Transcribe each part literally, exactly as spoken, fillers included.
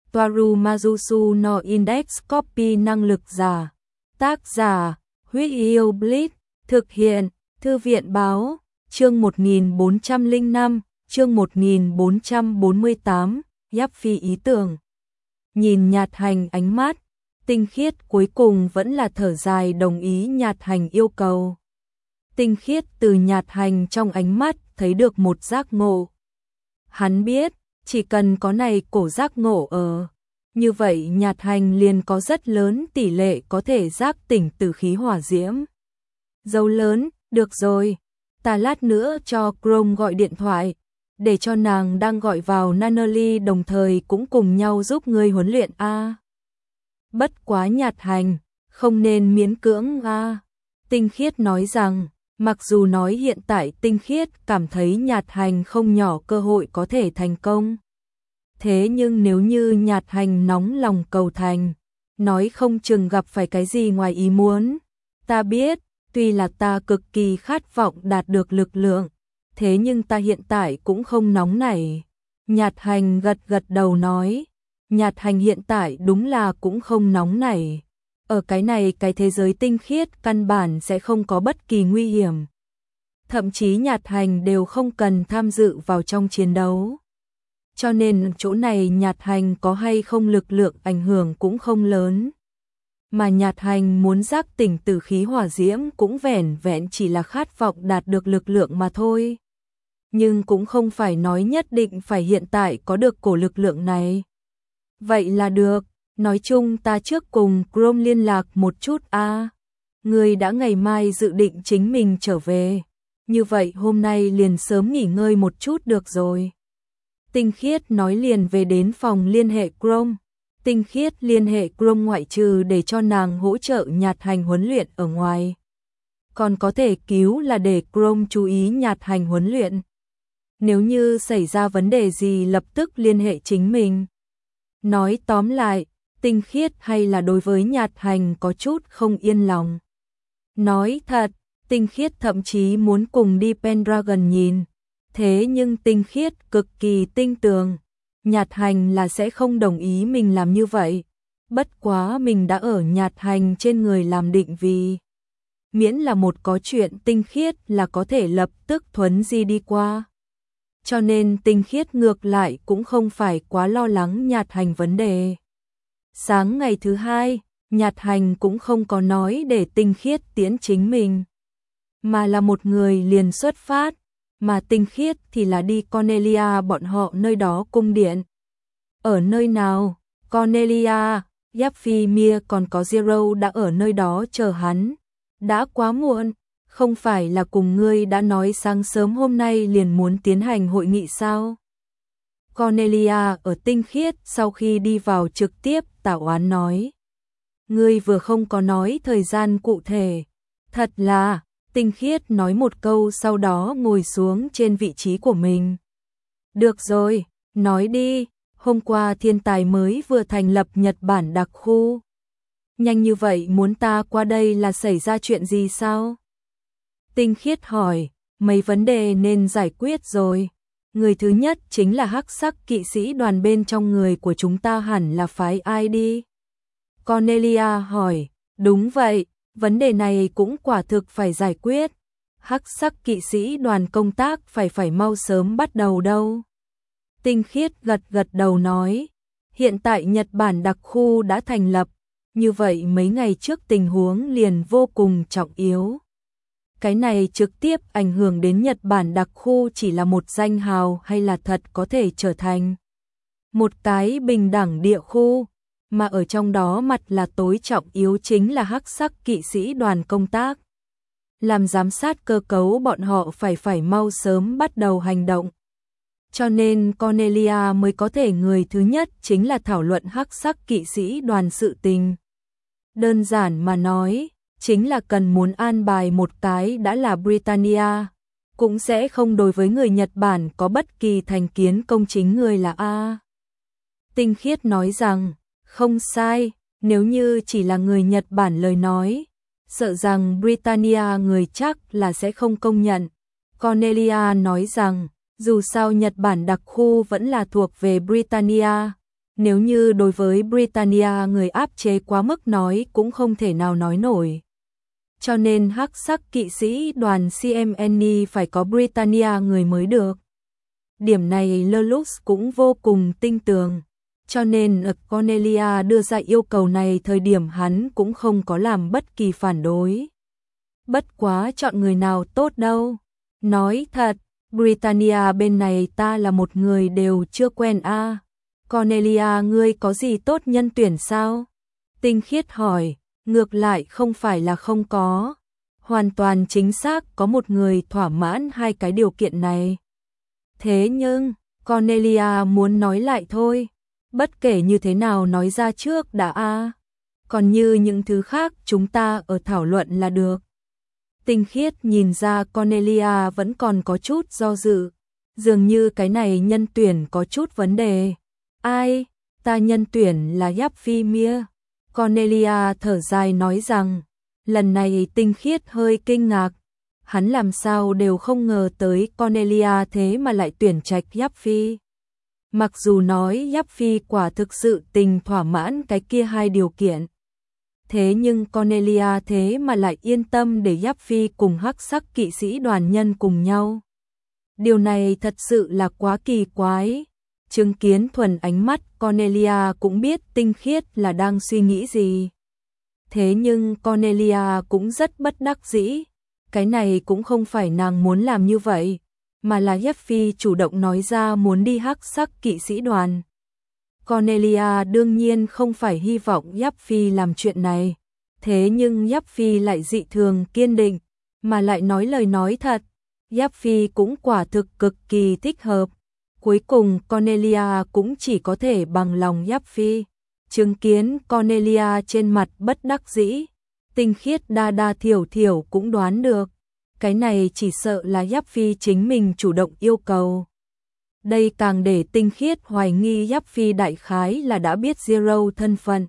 Toaru Majusu no Index Copy năng lực giả. Tác giả, Huyết Yêu Blitz, thực hiện, Thư viện Báo, chương một nghìn bốn trăm lẻ năm, chương một nghìn bốn trăm bốn mươi tám, Giáp Phi ý tưởng. Nhìn Nhạt Hành ánh mắt, Tinh Khiết cuối cùng vẫn là thở dài đồng ý Nhạt Hành yêu cầu. Tinh Khiết từ Nhạt Hành trong ánh mắt thấy được một giác ngộ. Hắn biết, chỉ cần có này cổ giác ngộ ở, như vậy Nhạt Hành liền có rất lớn tỷ lệ có thể giác tỉnh tử khí hỏa diễm. Dấu lớn, được rồi, ta lát nữa cho Chrome gọi điện thoại, để cho nàng đang gọi vào Nunnally đồng thời cũng cùng nhau giúp ngươi huấn luyện a. Bất quá Nhạt Hành, không nên miễn cưỡng a. Tinh Khiết nói rằng, mặc dù nói hiện tại Tinh Khiết cảm thấy Nhạt Hành không nhỏ cơ hội có thể thành công. Thế nhưng nếu như Nhạt Hành nóng lòng cầu thành, nói không chừng gặp phải cái gì ngoài ý muốn. Ta biết, tuy là ta cực kỳ khát vọng đạt được lực lượng, thế nhưng ta hiện tại cũng không nóng nảy. Nhạt Hành gật gật đầu nói, Nhạt Hành hiện tại đúng là cũng không nóng nảy. Ở cái này cái thế giới tinh khiết căn bản sẽ không có bất kỳ nguy hiểm. Thậm chí Nhạt Hành đều không cần tham dự vào trong chiến đấu. Cho nên chỗ này Nhạt Hành có hay không lực lượng ảnh hưởng cũng không lớn. Mà Nhạt Hành muốn giác tỉnh tử khí hỏa diễm cũng vẻn vẹn chỉ là khát vọng đạt được lực lượng mà thôi. Nhưng cũng không phải nói nhất định phải hiện tại có được cổ lực lượng này. Vậy là được, nói chung ta trước cùng Chrome liên lạc một chút a. À. Người đã ngày mai dự định chính mình trở về, như vậy hôm nay liền sớm nghỉ ngơi một chút được rồi. Tinh Khiết nói liền về đến phòng liên hệ Chrome. Tinh Khiết liên hệ Chrome ngoại trừ để cho nàng hỗ trợ Nhạt Hành huấn luyện ở ngoài. Còn có thể cứu là để Chrome chú ý Nhạt Hành huấn luyện. Nếu như xảy ra vấn đề gì lập tức liên hệ chính mình. Nói tóm lại, Tinh Khiết hay là đối với Nhạt Hành có chút không yên lòng. Nói thật, Tinh Khiết thậm chí muốn cùng đi Pendragon nhìn. Thế nhưng Tinh Khiết cực kỳ tinh tường. Nhạt Hành là sẽ không đồng ý mình làm như vậy. Bất quá mình đã ở Nhạt Hành trên người làm định vì. Miễn là một có chuyện Tinh Khiết là có thể lập tức thuấn di đi qua. Cho nên Tinh Khiết ngược lại cũng không phải quá lo lắng Nhạt Hành vấn đề. Sáng ngày thứ hai, Nhạt Hành cũng không có nói để Tinh Khiết tiễn chính mình. Mà là một người liền xuất phát. Mà Tinh Khiết thì là đi Cornelia bọn họ nơi đó cung điện. Ở nơi nào? Cornelia, Giáp Phi Mia còn có Zero đã ở nơi đó chờ hắn. Đã quá muộn, không phải là cùng ngươi đã nói sáng sớm hôm nay liền muốn tiến hành hội nghị sao? Cornelia ở Tinh Khiết sau khi đi vào trực tiếp tảo oán nói. Ngươi vừa không có nói thời gian cụ thể. Thật là... Tinh Khiết nói một câu sau đó ngồi xuống trên vị trí của mình. Được rồi, nói đi, hôm qua thiên tài mới vừa thành lập Nhật Bản đặc khu. Nhanh như vậy muốn ta qua đây là xảy ra chuyện gì sao? Tinh Khiết hỏi, mấy vấn đề nên giải quyết rồi. Người thứ nhất chính là hắc sắc kỵ sĩ đoàn bên trong người của chúng ta hẳn là phái ai đi? Cornelia hỏi, đúng vậy. Vấn đề này cũng quả thực phải giải quyết. Hắc sắc kỵ sĩ đoàn công tác phải phải mau sớm bắt đầu đâu. Tinh Khiết gật gật đầu nói. Hiện tại Nhật Bản đặc khu đã thành lập. Như vậy mấy ngày trước tình huống liền vô cùng trọng yếu. Cái này trực tiếp ảnh hưởng đến Nhật Bản đặc khu chỉ là một danh hào hay là thật có thể trở thành một cái bình đẳng địa khu. Mà ở trong đó mặt là tối trọng yếu chính là hắc sắc kỵ sĩ đoàn công tác. Làm giám sát cơ cấu bọn họ phải phải mau sớm bắt đầu hành động. Cho nên Cornelia mới có thể người thứ nhất chính là thảo luận hắc sắc kỵ sĩ đoàn sự tình. Đơn giản mà nói, chính là cần muốn an bài một cái đã là Britannia, cũng sẽ không đối với người Nhật Bản có bất kỳ thành kiến công chính người là A. Tinh Khiết nói rằng, không sai, nếu như chỉ là người Nhật Bản lời nói, sợ rằng Britannia người chắc là sẽ không công nhận. Cornelia nói rằng, dù sao Nhật Bản đặc khu vẫn là thuộc về Britannia, Nếu như đối với Britannia người áp chế quá mức nói cũng không thể nào nói nổi. Cho nên hắc sắc kỵ sĩ đoàn xê em en e phải có Britannia người mới được. Điểm này Lelouch cũng vô cùng tin tưởng. Cho nên Cornelia đưa ra yêu cầu này thời điểm hắn cũng không có làm bất kỳ phản đối. Bất quá chọn người nào tốt đâu. Nói thật, Britannia bên này ta là một người đều chưa quen a. À. Cornelia ngươi có gì tốt nhân tuyển sao? Tinh Khiết hỏi, ngược lại không phải là không có. Hoàn toàn chính xác có một người thỏa mãn hai cái điều kiện này. Thế nhưng, Cornelia muốn nói lại thôi. Bất kể như thế nào nói ra trước đã a. À. Còn như những thứ khác chúng ta ở thảo luận là được. Tinh Khiết nhìn ra Cornelia vẫn còn có chút do dự. Dường như cái này nhân tuyển có chút vấn đề. Ai? Ta nhân tuyển là Giáp Phi Mia. Cornelia thở dài nói rằng, lần này Tinh Khiết hơi kinh ngạc. Hắn làm sao đều không ngờ tới Cornelia thế mà lại tuyển trạch Giáp Phi. Mặc dù nói Giáp Phi quả thực sự tình thỏa mãn cái kia hai điều kiện. Thế nhưng Cornelia thế mà lại yên tâm để Giáp Phi cùng hắc sắc kỵ sĩ đoàn nhân cùng nhau. Điều này thật sự là quá kỳ quái. Chứng kiến thuần ánh mắt Cornelia cũng biết Tinh Khiết là đang suy nghĩ gì. Thế nhưng Cornelia cũng rất bất đắc dĩ. Cái này cũng không phải nàng muốn làm như vậy, mà là Giáp Phi chủ động nói ra muốn đi hắc sắc kỵ sĩ đoàn. Cornelia đương nhiên không phải hy vọng Giáp Phi làm chuyện này. Thế nhưng Giáp Phi lại dị thường kiên định, mà lại nói lời nói thật. Giáp Phi cũng quả thực cực kỳ thích hợp. Cuối cùng Cornelia cũng chỉ có thể bằng lòng Giáp Phi. Chứng kiến Cornelia trên mặt bất đắc dĩ, Tinh Khiết đa đa thiểu thiểu cũng đoán được. Cái này chỉ sợ là Giáp Phi chính mình chủ động yêu cầu. Đây càng để Tinh Khiết hoài nghi Giáp Phi đại khái là đã biết Zero thân phận.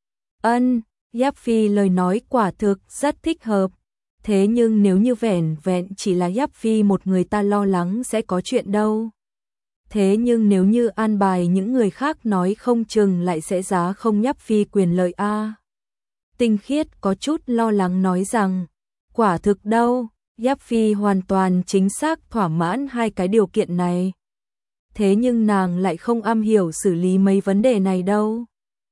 Ân, Giáp Phi lời nói quả thực rất thích hợp. Thế nhưng nếu như vẻn vẹn chỉ là Giáp Phi một người ta lo lắng sẽ có chuyện đâu. Thế nhưng nếu như an bài những người khác nói không chừng lại sẽ giá không Giáp Phi quyền lợi a. À. Tinh Khiết có chút lo lắng nói rằng, quả thực đâu, Giáp Phi hoàn toàn chính xác thỏa mãn hai cái điều kiện này. Thế nhưng nàng lại không am hiểu xử lý mấy vấn đề này đâu.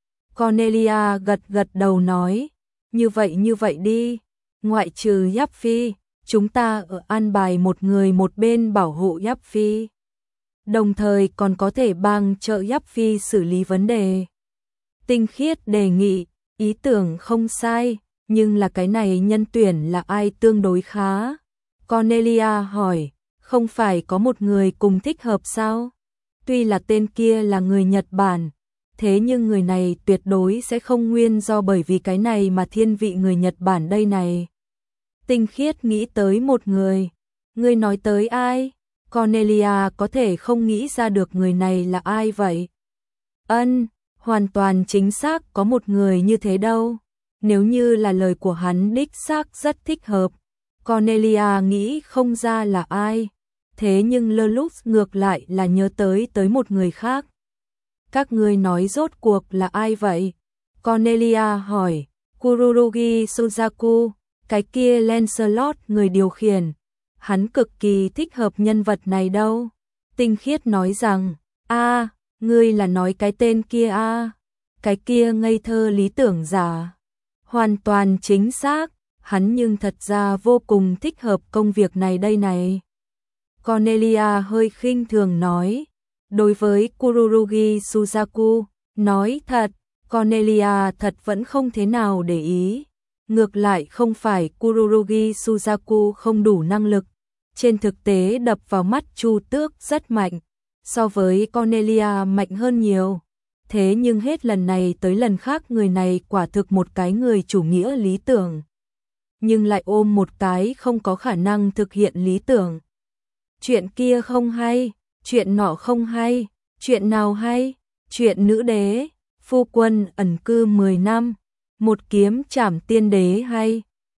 Cornelia gật gật đầu nói, như vậy như vậy đi, ngoại trừ Giáp Phi, chúng ta ở an bài một người một bên bảo hộ Giáp Phi. Đồng thời còn có thể bằng trợ Giáp Phi xử lý vấn đề. Tinh Khiết đề nghị, ý tưởng không sai, nhưng là cái này nhân tuyển là ai tương đối khá. Cornelia hỏi, không phải có một người cùng thích hợp sao? Tuy là tên kia là người Nhật Bản, thế nhưng người này tuyệt đối sẽ không nguyên do bởi vì cái này mà thiên vị người Nhật Bản đây này. Tinh Khiết nghĩ tới một người. Ngươi nói tới ai? Cornelia có thể không nghĩ ra được người này là ai vậy? Ân, hoàn toàn chính xác có một người như thế đâu. Nếu như là lời của hắn đích xác rất thích hợp. Cornelia nghĩ không ra là ai. Thế nhưng Lelouch ngược lại là nhớ tới tới một người khác. Các ngươi nói rốt cuộc là ai vậy? Cornelia hỏi. Kururugi Suzaku, cái kia Lancelot người điều khiển. Hắn cực kỳ thích hợp nhân vật này đâu. Tinh Khiết nói rằng, a, ngươi là nói cái tên kia a, à, cái kia ngây thơ lý tưởng giả. Hoàn toàn chính xác, hắn nhưng thật ra vô cùng thích hợp công việc này đây này. Cornelia hơi khinh thường nói, đối với Kururugi Suzaku, nói thật, Cornelia thật vẫn không thế nào để ý. Ngược lại không phải Kururugi Suzaku không đủ năng lực. Trên thực tế đập vào mắt Chu Tước rất mạnh, so với Cornelia mạnh hơn nhiều. Thế nhưng hết lần này tới lần khác người này quả thực một cái người chủ nghĩa lý tưởng. Nhưng lại ôm một cái không có khả năng thực hiện lý tưởng. Chuyện kia không hay, chuyện nọ không hay, chuyện nào hay, chuyện nữ đế, phu quân ẩn cư mười năm, một kiếm trảm tiên đế hay.